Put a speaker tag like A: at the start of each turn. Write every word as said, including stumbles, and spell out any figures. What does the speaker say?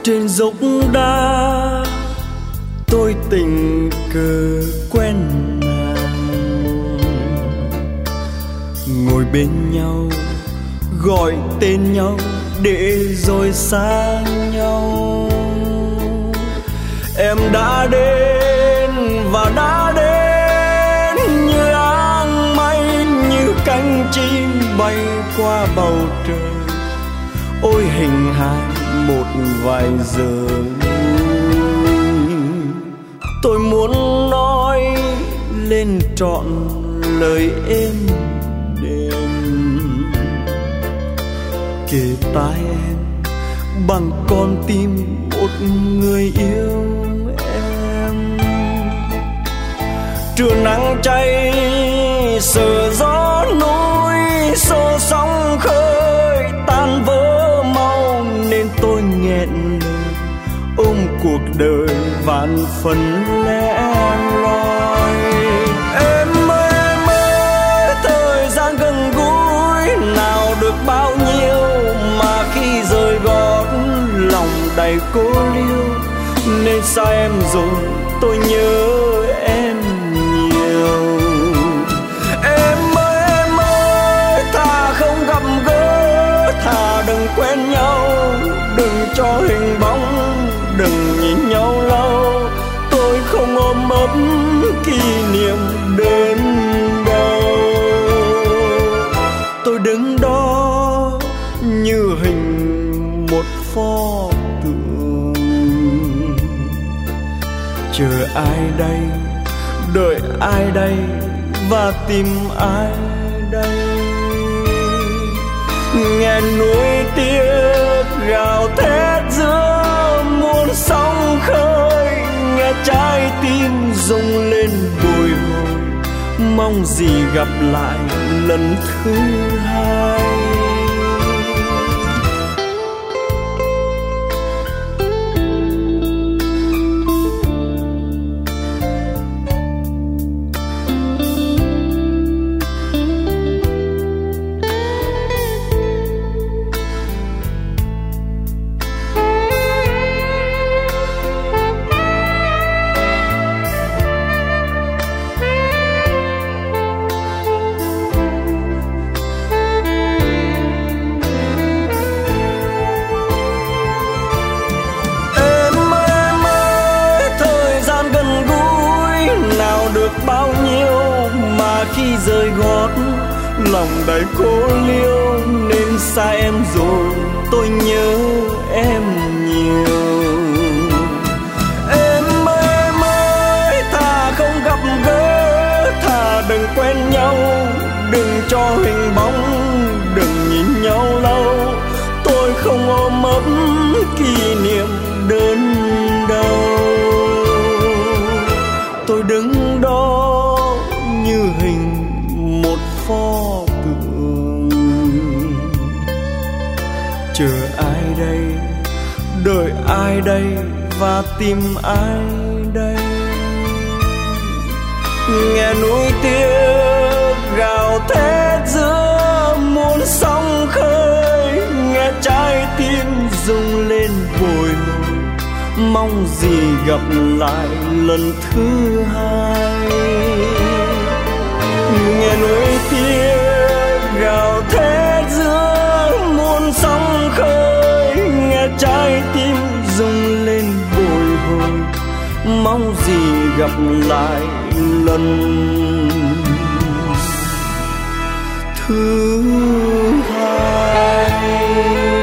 A: trên dốc đá tôi tình cờ quen nàng, ngồi bên nhau gọi tên nhau để rồi xa nhau. Em đã đến và đã đến như áng mây, như cánh chim bay qua bầu trời. Ôi hình hài một vài giờ, tôi muốn nói lên trọn lời êm đềm, kề tai em bằng con tim một người yêu em. Trưa nắng cháy sợ gió núi, xô sóng khơi tan vỡ mau, nên tôi nghẹn lời ôm cuộc đời vạn phần lẻ loi. Em ơi em ơi, thời gian gần gũi nào được bao nhiêu, mà khi rời gót lòng đầy cô liêu. Nên sao em rồi tôi nhớ em nhiều. Em ơi em ơi, thà không gặp gỡ, thà đừng quen nhau, đừng cho hình bóng, đừng nhìn nhau lâu. Tôi không ôm ấp kỷ niệm đến đâu. Tôi đứng đó như hình một pho tượng, chờ ai đây, đợi ai đây, và tìm ai đây. Nghe núi tiếc gào thét giữa muôn sóng khơi, nghe trái tim rung lên bồi hồi, mong gì gặp lại lần thứ hai. Bao nhiêu mà khi rời gót lòng đầy cô liêu. Nên xa em rồi tôi nhớ em nhiều. Em ơi em ơi, thà không gặp gỡ, thà đừng quen nhau, đừng cho hình bóng, đừng nhìn nhau lâu. Tôi không ôm ấp kỷ niệm đơn đâu. Tôi đứng đó như hình một pho tượng, chờ ai đây, đợi ai đây, và tìm ai đây. Nghe núi tiếc gào thét giữa muôn sóng khơi, nghe trái tim rung lên bồi hồi, mong gì gặp lại lần thứ hai. Nghe núi tiếc gào thét giữa muôn sóng khơi, nghe trái tim rung lên bồi hồi, mong gì gặp lại lần thứ hai.